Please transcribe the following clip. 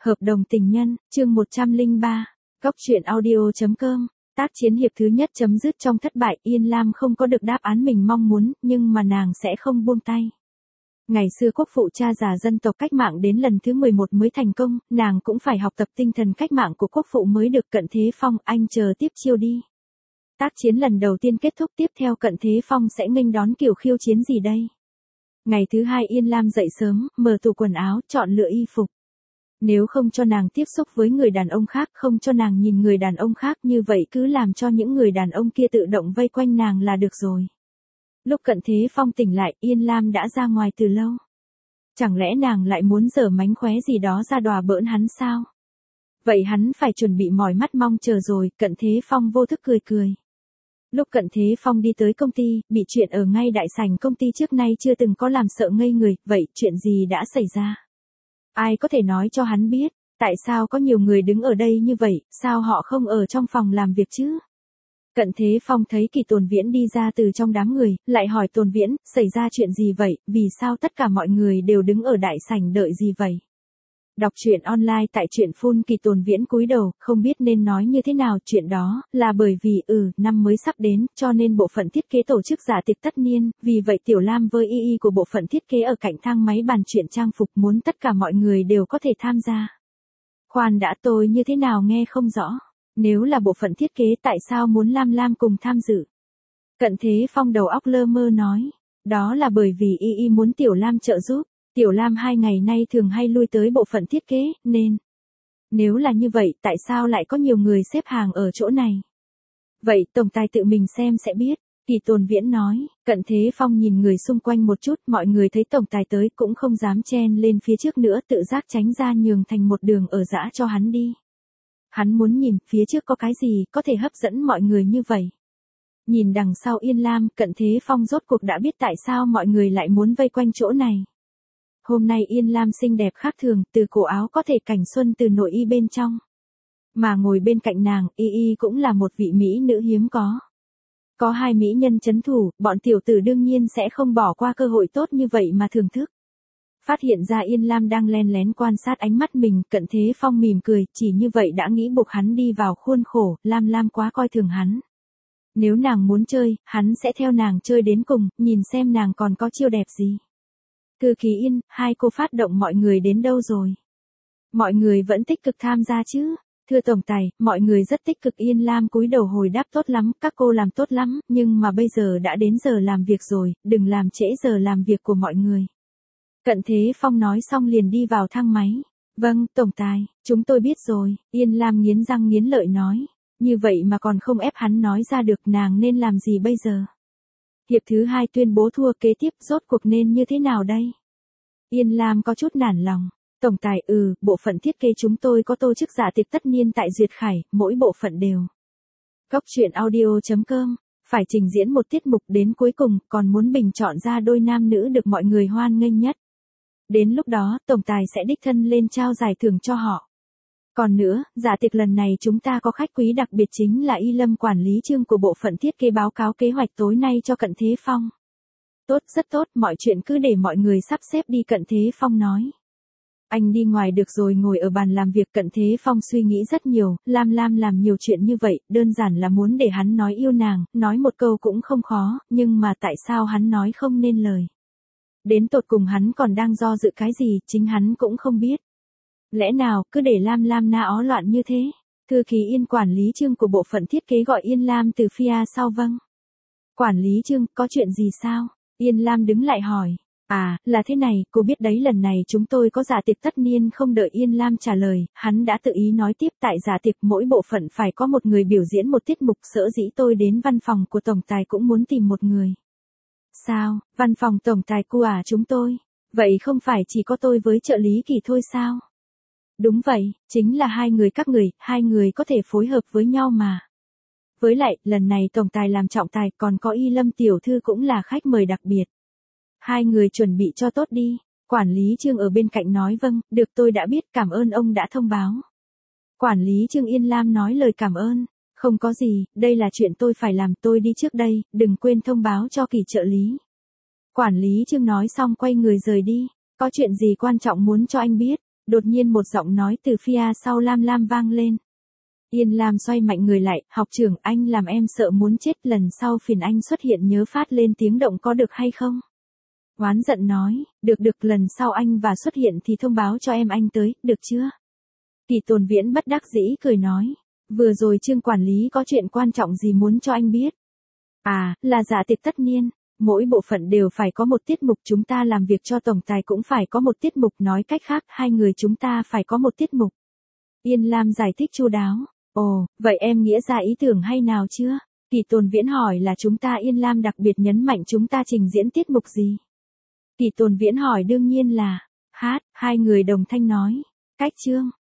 Hợp đồng tình nhân, chương 103, Góc truyện audio.com, tác chiến hiệp thứ nhất chấm dứt trong thất bại, Yên Lam không có được đáp án mình mong muốn, nhưng mà nàng sẽ không buông tay. Ngày xưa quốc phụ cha già dân tộc cách mạng đến lần thứ 11 mới thành công, nàng cũng phải học tập tinh thần cách mạng của quốc phụ mới được. Cận Thế Phong, anh chờ tiếp chiêu đi. Tác chiến lần đầu tiên kết thúc, tiếp theo Cận Thế Phong sẽ nghênh đón kiểu khiêu chiến gì đây? Ngày thứ hai Yên Lam dậy sớm, mở tủ quần áo, chọn lựa y phục. Nếu không cho nàng tiếp xúc với người đàn ông khác, không cho nàng nhìn người đàn ông khác, như vậy cứ làm cho những người đàn ông kia tự động vây quanh nàng là được rồi. Lúc Cận Thế Phong tỉnh lại, Yên Lam đã ra ngoài từ lâu. Chẳng lẽ nàng lại muốn giở mánh khóe gì đó ra đùa bỡn hắn sao? Vậy hắn phải chuẩn bị mỏi mắt mong chờ rồi. Cận Thế Phong vô thức cười cười. Lúc Cận Thế Phong đi tới công ty, bị chuyện ở ngay đại sảnh công ty trước nay chưa từng có làm sợ ngây người. Vậy chuyện gì đã xảy ra? Ai có thể nói cho hắn biết, tại sao có nhiều người đứng ở đây như vậy, sao họ không ở trong phòng làm việc chứ? Cận Thế Phong thấy Kỳ Tồn Viễn đi ra từ trong đám người, lại hỏi Tồn Viễn, xảy ra chuyện gì vậy, vì sao tất cả mọi người đều đứng ở đại sảnh đợi gì vậy? Đọc truyện online tại truyện Phun. Kỳ Tồn Viễn cúi đầu, không biết nên nói như thế nào. Chuyện đó là bởi vì năm mới sắp đến, cho nên bộ phận thiết kế tổ chức dạ tiệc tất niên, vì vậy Tiểu Lam với Y của bộ phận thiết kế ở cạnh thang máy bàn chuyện trang phục, muốn tất cả mọi người đều có thể tham gia. Khoan đã, tôi như thế nào nghe không rõ. Nếu là bộ phận thiết kế tại sao muốn Lam cùng tham dự? Cận Thế Phong đầu óc lơ mơ nói, đó là bởi vì Y muốn Tiểu Lam trợ giúp. Tiểu Lam 2 ngày nay thường hay lui tới bộ phận thiết kế, nên nếu là như vậy, tại sao lại có nhiều người xếp hàng ở chỗ này? Vậy tổng tài tự mình xem sẽ biết, Kỳ Tồn Viễn nói. Cận Thế Phong nhìn người xung quanh một chút, mọi người thấy tổng tài tới cũng không dám chen lên phía trước nữa, tự giác tránh ra nhường thành một đường ở dã cho hắn đi. Hắn muốn nhìn phía trước có cái gì có thể hấp dẫn mọi người như vậy. Nhìn đằng sau Yên Lam, Cận Thế Phong rốt cuộc đã biết tại sao mọi người lại muốn vây quanh chỗ này. Hôm nay Yên Lam xinh đẹp khác thường, từ cổ áo có thể cảnh xuân từ nội y bên trong. Mà ngồi bên cạnh nàng, Y cũng là một vị mỹ nữ hiếm có. Có hai mỹ nhân chấn thủ, bọn tiểu tử đương nhiên sẽ không bỏ qua cơ hội tốt như vậy mà thưởng thức. Phát hiện ra Yên Lam đang len lén quan sát ánh mắt mình, Cận Thế Phong mỉm cười, chỉ như vậy đã nghĩ buộc hắn đi vào khuôn khổ. Lam quá coi thường hắn. Nếu nàng muốn chơi, hắn sẽ theo nàng chơi đến cùng, nhìn xem nàng còn có chiêu đẹp gì. Thư ký Yên, hai cô phát động mọi người đến đâu rồi? Mọi người vẫn tích cực tham gia chứ? Thưa tổng tài, mọi người rất tích cực. Yên Lam cúi đầu hồi đáp, tốt lắm, các cô làm tốt lắm, nhưng mà bây giờ đã đến giờ làm việc rồi, đừng làm trễ giờ làm việc của mọi người. Cận Thế Phong nói xong liền đi vào thang máy. Vâng, tổng tài, chúng tôi biết rồi. Yên Lam nghiến răng nghiến lợi nói. Như vậy mà còn không ép hắn nói ra được, nàng nên làm gì bây giờ? Hiệp thứ hai tuyên bố thua, kế tiếp rốt cuộc nên như thế nào đây? Yên Lam có chút nản lòng. Tổng tài, bộ phận thiết kế chúng tôi có tổ chức dạ tiệc tất niên tại Duyệt Khải, mỗi bộ phận đều. Góc truyện audio.com, phải trình diễn một tiết mục, đến cuối cùng còn muốn bình chọn ra đôi nam nữ được mọi người hoan nghênh nhất. Đến lúc đó, tổng tài sẽ đích thân lên trao giải thưởng cho họ. Còn nữa, dạ tiệc lần này chúng ta có khách quý đặc biệt, chính là Y Lâm, quản lý chương của bộ phận thiết kế, báo cáo kế hoạch tối nay cho Cận Thế Phong. Tốt, rất tốt, mọi chuyện cứ để mọi người sắp xếp đi. Cận Thế Phong nói. Anh đi ngoài được rồi. Ngồi ở bàn làm việc, Cận Thế Phong suy nghĩ rất nhiều. Lam làm nhiều chuyện như vậy, đơn giản là muốn để hắn nói yêu nàng, nói một câu cũng không khó, nhưng mà tại sao hắn nói không nên lời? Đến tột cùng hắn còn đang do dự cái gì, chính hắn cũng không biết. Lẽ nào cứ để Lam na ó loạn như thế? Thư ký Yên, quản lý chương của bộ phận thiết kế, gọi Yên Lam từ phía sau. Vâng. Quản lý chương, có chuyện gì sao? Yên Lam đứng lại hỏi. Là thế này, cô biết đấy, lần này chúng tôi có dạ tiệc tất niên. Không đợi Yên Lam trả lời, hắn đã tự ý nói tiếp, tại dạ tiệc mỗi bộ phận phải có một người biểu diễn một tiết mục, sở dĩ tôi đến văn phòng của tổng tài cũng muốn tìm một người. Sao, văn phòng tổng tài cu chúng tôi? Vậy không phải chỉ có tôi với trợ lý Kỳ thôi sao? Đúng vậy, chính là hai người có thể phối hợp với nhau mà. Với lại, lần này tổng tài làm trọng tài, còn có Y Lâm tiểu thư cũng là khách mời đặc biệt. Hai người chuẩn bị cho tốt đi. Quản lý chương ở bên cạnh nói. Vâng, được, tôi đã biết, cảm ơn ông đã thông báo. Quản lý chương. Yên Lam nói lời cảm ơn. Không có gì, đây là chuyện tôi phải làm, tôi đi trước đây, đừng quên thông báo cho Kỳ trợ lý. Quản lý chương nói xong quay người rời đi. Có chuyện gì quan trọng muốn cho anh biết? Đột nhiên một giọng nói từ phía sau Lam Lam vang lên. Yên Lam xoay mạnh người lại, học trưởng anh làm em sợ muốn chết, lần sau phiền anh xuất hiện nhớ phát lên tiếng động có được hay không? Oán giận nói, được lần sau anh và xuất hiện thì thông báo cho em anh tới, được chưa? Kỳ Tồn Viễn bất đắc dĩ cười nói, vừa rồi Trương quản lý có chuyện quan trọng gì muốn cho anh biết? À, là dạ tiệc tất niên, mỗi bộ phận đều phải có một tiết mục, chúng ta làm việc cho tổng tài cũng phải có một tiết mục, nói cách khác hai người chúng ta phải có một tiết mục. Yên Lam giải thích chu đáo, ồ, vậy em nghĩa ra ý tưởng hay nào chưa? Kỳ Tồn Viễn hỏi là chúng ta. Yên Lam đặc biệt nhấn mạnh chúng ta trình diễn tiết mục gì? Kỳ Tồn Viễn hỏi đương nhiên là hát, hai người đồng thanh nói, cách chương.